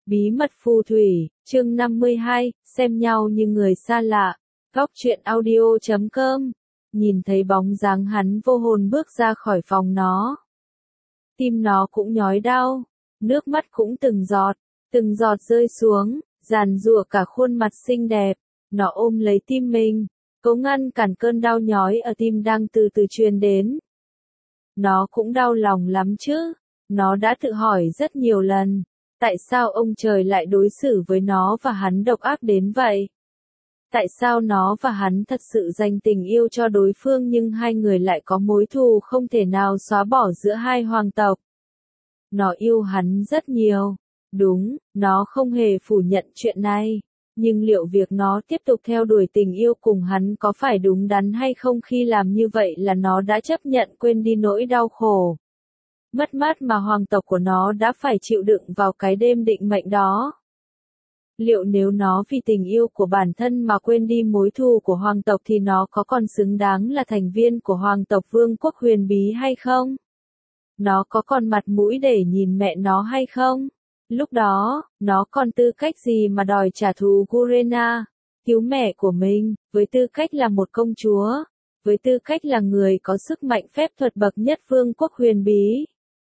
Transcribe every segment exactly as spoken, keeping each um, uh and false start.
Bí mật phù thủy, chương năm mươi hai, xem nhau như người xa lạ. Góc truyện audio chấm com. Nhìn thấy bóng dáng hắn vô hồn bước ra khỏi phòng nó. Tim nó cũng nhói đau, nước mắt cũng từng giọt, từng giọt rơi xuống, giàn giụa cả khuôn mặt xinh đẹp. Nó ôm lấy tim mình, cố ngăn cản cơn đau nhói ở tim đang từ từ truyền đến. Nó cũng đau lòng lắm chứ, nó đã tự hỏi rất nhiều lần. Tại sao ông trời lại đối xử với nó và hắn độc ác đến vậy? Tại sao nó và hắn thật sự dành tình yêu cho đối phương nhưng hai người lại có mối thù không thể nào xóa bỏ giữa hai hoàng tộc? Nó yêu hắn rất nhiều. Đúng, nó không hề phủ nhận chuyện này. Nhưng liệu việc nó tiếp tục theo đuổi tình yêu cùng hắn có phải đúng đắn hay không khi làm như vậy là nó đã chấp nhận quên đi nỗi đau khổ, mất mát mà hoàng tộc của nó đã phải chịu đựng vào cái đêm định mệnh đó? Liệu nếu nó vì tình yêu của bản thân mà quên đi mối thù của hoàng tộc thì nó có còn xứng đáng là thành viên của hoàng tộc vương quốc huyền bí hay không? Nó có còn mặt mũi để nhìn mẹ nó hay không? Lúc đó, nó còn tư cách gì mà đòi trả thù Gurena, cứu mẹ của mình, với tư cách là một công chúa, với tư cách là người có sức mạnh phép thuật bậc nhất vương quốc huyền bí?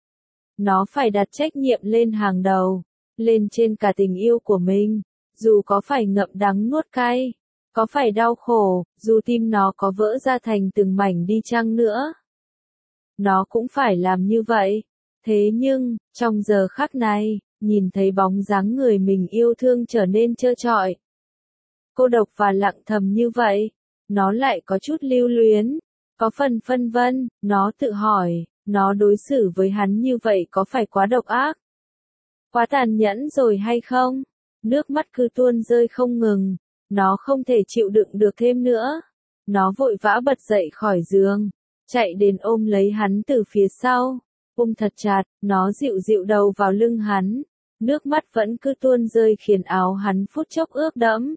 Nó phải đặt trách nhiệm lên hàng đầu, lên trên cả tình yêu của mình, dù có phải ngậm đắng nuốt cay, có phải đau khổ, dù tim nó có vỡ ra thành từng mảnh đi chăng nữa. Nó cũng phải làm như vậy. Thế nhưng, trong giờ khắc này, nhìn thấy bóng dáng người mình yêu thương trở nên trơ trọi, cô độc và lặng thầm như vậy, nó lại có chút lưu luyến, có phần phân vân. Nó tự hỏi, nó đối xử với hắn như vậy có phải quá độc ác, quá tàn nhẫn rồi hay không? Nước mắt cứ tuôn rơi không ngừng, nó không thể chịu đựng được thêm nữa. Nó vội vã bật dậy khỏi giường, chạy đến ôm lấy hắn từ phía sau, ôm thật chặt. Nó dịu dịu đầu vào lưng hắn, nước mắt vẫn cứ tuôn rơi khiến áo hắn phút chốc ướt đẫm.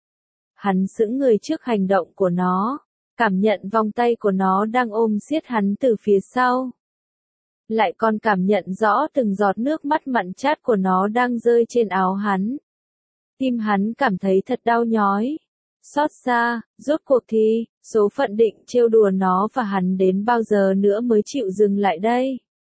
Hắn sững người trước hành động của nó, cảm nhận vòng tay của nó đang ôm siết hắn từ phía sau. Lại còn cảm nhận rõ từng giọt nước mắt mặn chát của nó đang rơi trên áo hắn. Tim hắn cảm thấy thật đau nhói, xót xa. Rốt cuộc thì, số phận định trêu đùa nó và hắn đến bao giờ nữa mới chịu dừng lại đây?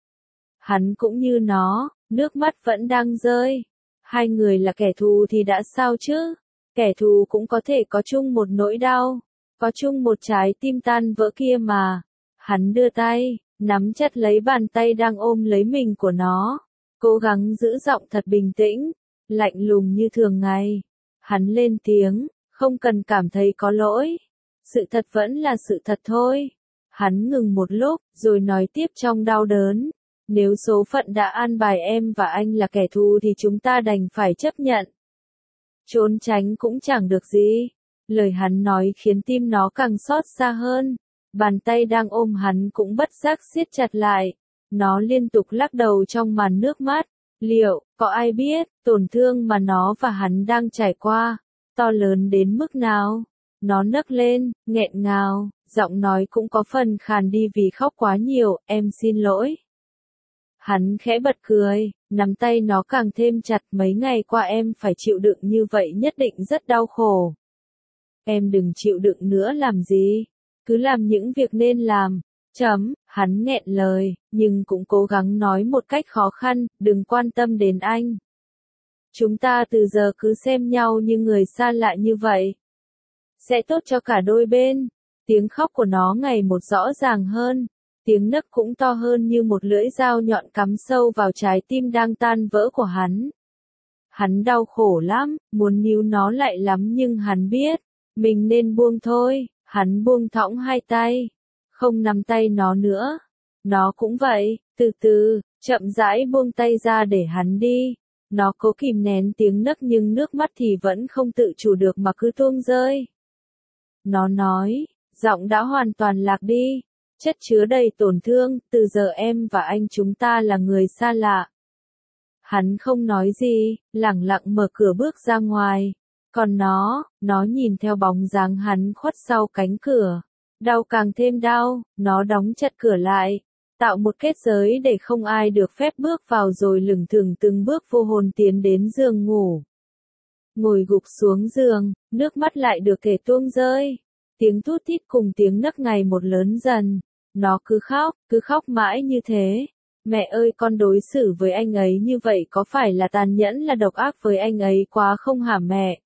Hắn cũng như nó, nước mắt vẫn đang rơi. Hai người là kẻ thù thì đã sao chứ? Kẻ thù cũng có thể có chung một nỗi đau, có chung một trái tim tan vỡ kia mà. Hắn đưa tay, nắm chặt lấy bàn tay đang ôm lấy mình của nó, cố gắng giữ giọng thật bình tĩnh, lạnh lùng như thường ngày. Hắn lên tiếng, không cần cảm thấy có lỗi. Sự thật vẫn là sự thật thôi. Hắn ngừng một lúc, rồi nói tiếp trong đau đớn. Nếu số phận đã an bài em và anh là kẻ thù thì chúng ta đành phải chấp nhận. Trốn tránh cũng chẳng được gì. Lời hắn nói khiến tim nó càng xót xa hơn. Bàn tay đang ôm hắn cũng bất giác siết chặt lại. Nó liên tục lắc đầu trong màn nước mắt. Liệu, có ai biết, tổn thương mà nó và hắn đang trải qua, to lớn đến mức nào? Nó nấc lên, nghẹn ngào, giọng nói cũng có phần khàn đi vì khóc quá nhiều. Em xin lỗi. Hắn khẽ bật cười, nắm tay nó càng thêm chặt. Mấy ngày qua em phải chịu đựng như vậy nhất định rất đau khổ. Em đừng chịu đựng nữa làm gì, cứ làm những việc nên làm. Chấm, hắn nghẹn lời, nhưng cũng cố gắng nói một cách khó khăn, đừng quan tâm đến anh. Chúng ta từ giờ cứ xem nhau như người xa lạ như vậy. Sẽ tốt cho cả đôi bên. Tiếng khóc của nó ngày một rõ ràng hơn. Tiếng nấc cũng to hơn như một lưỡi dao nhọn cắm sâu vào trái tim đang tan vỡ của hắn. Hắn đau khổ lắm, muốn níu nó lại lắm nhưng hắn biết, mình nên buông thôi. Hắn buông thõng hai tay, không nắm tay nó nữa. Nó cũng vậy, từ từ, chậm rãi buông tay ra để hắn đi. Nó cố kìm nén tiếng nấc nhưng nước mắt thì vẫn không tự chủ được mà cứ tuôn rơi. Nó nói, giọng đã hoàn toàn lạc đi, chất chứa đầy tổn thương. Từ giờ em và anh chúng ta là người xa lạ. Hắn không nói gì, lẳng lặng mở cửa bước ra ngoài. Còn nó, nó nhìn theo bóng dáng hắn khuất sau cánh cửa. Đau càng thêm đau, nó đóng chặt cửa lại. tạo một kết giới để không ai được phép bước vào rồi lững thững từng bước vô hồn tiến đến giường ngủ. Ngồi gục xuống giường, nước mắt lại được kể tuông rơi. Tiếng thút thít cùng tiếng nấc ngày một lớn dần. Nó cứ khóc, cứ khóc mãi như thế. Mẹ ơi, con đối xử với anh ấy như vậy có phải là tàn nhẫn, là độc ác với anh ấy quá không hả mẹ?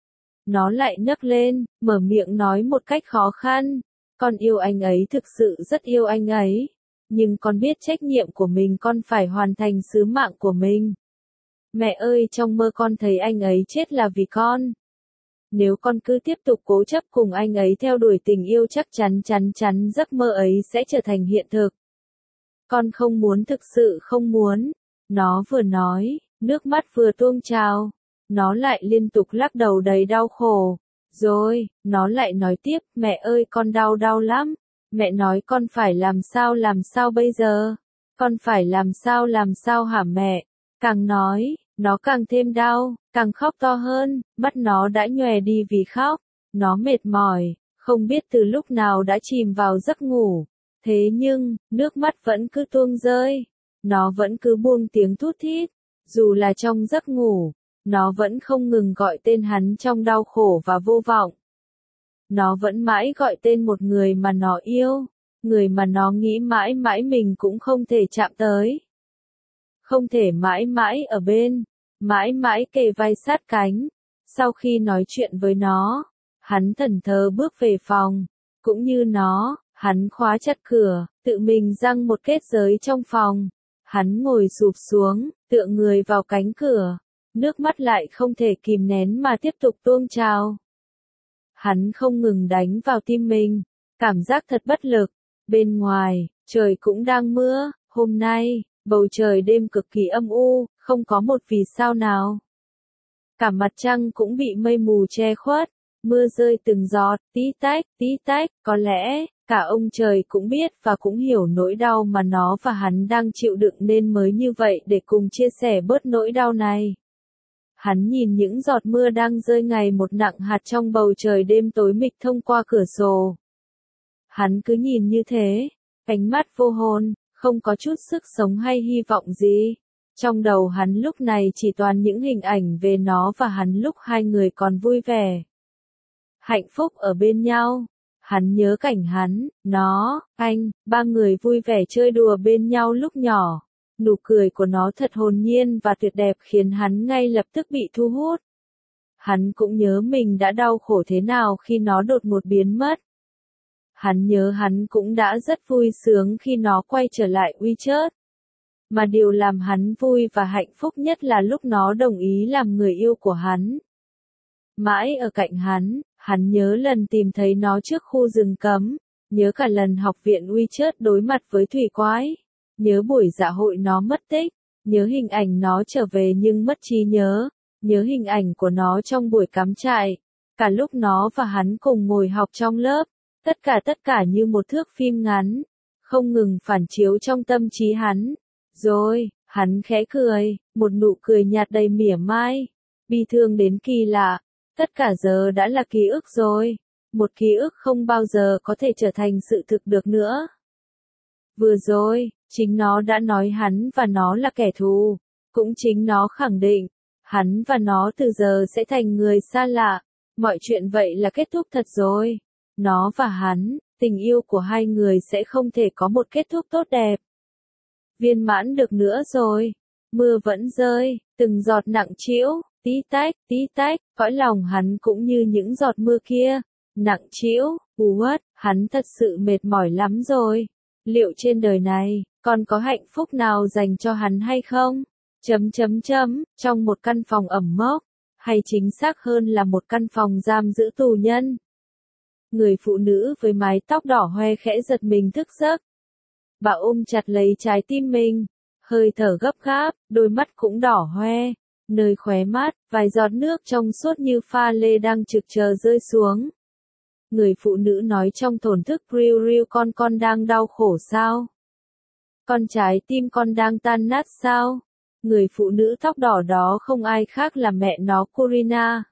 Nó lại nấc lên, mở miệng nói một cách khó khăn. Con yêu anh ấy, thực sự rất yêu anh ấy. Nhưng con biết trách nhiệm của mình, con phải hoàn thành sứ mạng của mình. Mẹ ơi, trong mơ con thấy anh ấy chết là vì con. Nếu con cứ tiếp tục cố chấp cùng anh ấy theo đuổi tình yêu, chắc chắn chắn chắn giấc mơ ấy sẽ trở thành hiện thực. Con không muốn, thực sự không muốn. Nó vừa nói, nước mắt vừa tuôn trào. Nó lại liên tục lắc đầu đầy đau khổ. Rồi, nó lại nói tiếp, mẹ ơi, con đau đau lắm. Mẹ nói con phải làm sao làm sao bây giờ? Con phải làm sao làm sao hả mẹ? Càng nói, nó càng thêm đau, càng khóc to hơn, mắt nó đã nhòe đi vì khóc. Nó mệt mỏi, không biết từ lúc nào đã chìm vào giấc ngủ. Thế nhưng, nước mắt vẫn cứ tuôn rơi. Nó vẫn cứ buông tiếng thút thít. Dù là trong giấc ngủ, nó vẫn không ngừng gọi tên hắn trong đau khổ và vô vọng. Nó vẫn mãi gọi tên một người mà nó yêu. Người mà nó nghĩ mãi mãi mình cũng không thể chạm tới. Không thể mãi mãi ở bên. Mãi mãi kề vai sát cánh. Sau khi nói chuyện với nó, hắn thẫn thờ bước về phòng. Cũng như nó, hắn khóa chặt cửa, tự mình giăng một kết giới trong phòng. Hắn ngồi sụp xuống, tựa người vào cánh cửa. Nước mắt lại không thể kìm nén mà tiếp tục tuôn trào. Hắn không ngừng đánh vào tim mình. Cảm giác thật bất lực. Bên ngoài, trời cũng đang mưa. Hôm nay, bầu trời đêm cực kỳ âm u, không có một vì sao nào. Cả mặt trăng cũng bị mây mù che khuất. Mưa rơi từng giọt, tí tách, tí tách. Có lẽ, cả ông trời cũng biết và cũng hiểu nỗi đau mà nó và hắn đang chịu đựng nên mới như vậy để cùng chia sẻ bớt nỗi đau này. Hắn nhìn những giọt mưa đang rơi ngày một nặng hạt trong bầu trời đêm tối mịt thông qua cửa sổ. Hắn cứ nhìn như thế, ánh mắt vô hồn, không có chút sức sống hay hy vọng gì. Trong đầu hắn lúc này chỉ toàn những hình ảnh về nó và hắn lúc hai người còn vui vẻ. Hạnh phúc ở bên nhau. Hắn nhớ cảnh hắn, nó, anh, ba người vui vẻ chơi đùa bên nhau lúc nhỏ. Nụ cười của nó thật hồn nhiên và tuyệt đẹp khiến hắn ngay lập tức bị thu hút. Hắn cũng nhớ mình đã đau khổ thế nào khi nó đột ngột biến mất. Hắn nhớ hắn cũng đã rất vui sướng khi nó quay trở lại WeChat. Mà điều làm hắn vui và hạnh phúc nhất là lúc nó đồng ý làm người yêu của hắn. Mãi ở cạnh hắn, hắn nhớ lần tìm thấy nó trước khu rừng cấm, nhớ cả lần học viện WeChat đối mặt với thủy quái, nhớ buổi dạ hội nó mất tích, nhớ hình ảnh nó trở về nhưng mất trí nhớ, nhớ hình ảnh của nó trong buổi cắm trại, cả lúc nó và hắn cùng ngồi học trong lớp, tất cả tất cả như một thước phim ngắn, không ngừng phản chiếu trong tâm trí hắn. Rồi, hắn khẽ cười, một nụ cười nhạt đầy mỉa mai, bi thương đến kỳ lạ. Tất cả giờ đã là ký ức rồi. Một ký ức không bao giờ có thể trở thành sự thực được nữa. Vừa rồi, chính nó đã nói hắn và nó là kẻ thù. Cũng chính nó khẳng định, hắn và nó từ giờ sẽ thành người xa lạ. Mọi chuyện vậy là kết thúc thật rồi. Nó và hắn, tình yêu của hai người sẽ không thể có một kết thúc tốt đẹp. Viên mãn được nữa rồi. Mưa vẫn rơi, từng giọt nặng trĩu. Tí tách, tí tách, cõi lòng hắn cũng như những giọt mưa kia, nặng trĩu, u uất, hắn thật sự mệt mỏi lắm rồi. Liệu trên đời này, còn có hạnh phúc nào dành cho hắn hay không? Chấm chấm chấm, trong một căn phòng ẩm mốc, hay chính xác hơn là một căn phòng giam giữ tù nhân. Người phụ nữ với mái tóc đỏ hoe khẽ giật mình thức giấc. Bà ôm chặt lấy trái tim mình, hơi thở gấp gáp, đôi mắt cũng đỏ hoe. Nơi khóe mắt, vài giọt nước trong suốt như pha lê đang trực chờ rơi xuống. Người phụ nữ nói trong thổn thức, riu riu, con con đang đau khổ sao? Con trái tim con đang tan nát sao? Người phụ nữ tóc đỏ đó không ai khác là mẹ nó, Corina.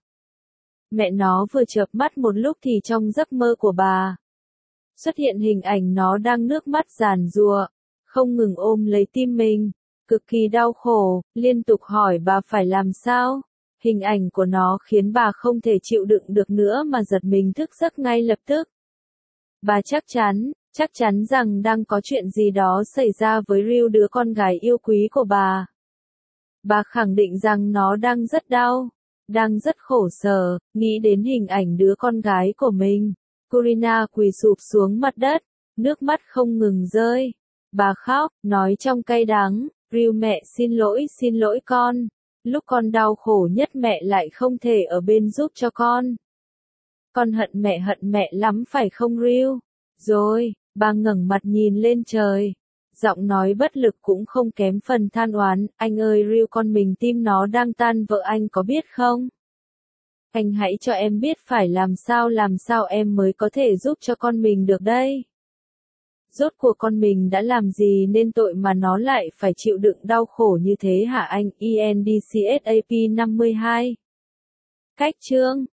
Mẹ nó vừa chợp mắt một lúc thì trong giấc mơ của bà xuất hiện hình ảnh nó đang nước mắt giàn giụa, không ngừng ôm lấy tim mình, cực kỳ đau khổ, liên tục hỏi bà phải làm sao. Hình ảnh của nó khiến bà không thể chịu đựng được nữa mà giật mình thức giấc ngay lập tức. Bà chắc chắn, chắc chắn rằng đang có chuyện gì đó xảy ra với Ryu, đứa con gái yêu quý của bà. Bà khẳng định rằng nó đang rất đau, đang rất khổ sở, nghĩ đến hình ảnh đứa con gái của mình. Corina quỳ sụp xuống mặt đất, nước mắt không ngừng rơi. Bà khóc, nói trong cay đắng, Ryu mẹ xin lỗi xin lỗi con. Lúc con đau khổ nhất mẹ lại không thể ở bên giúp cho con. Con hận mẹ hận mẹ lắm phải không Ryu? Rồi, bà ngẩng mặt nhìn lên trời. Giọng nói bất lực cũng không kém phần than oán, anh ơi Ryu, con mình tim nó đang tan vỡ, anh có biết không? Anh hãy cho em biết phải làm sao làm sao em mới có thể giúp cho con mình được đây. Rốt cuộc con mình đã làm gì nên tội mà nó lại phải chịu đựng đau khổ như thế hả anh? E N D C S A P năm mươi hai. Cách chương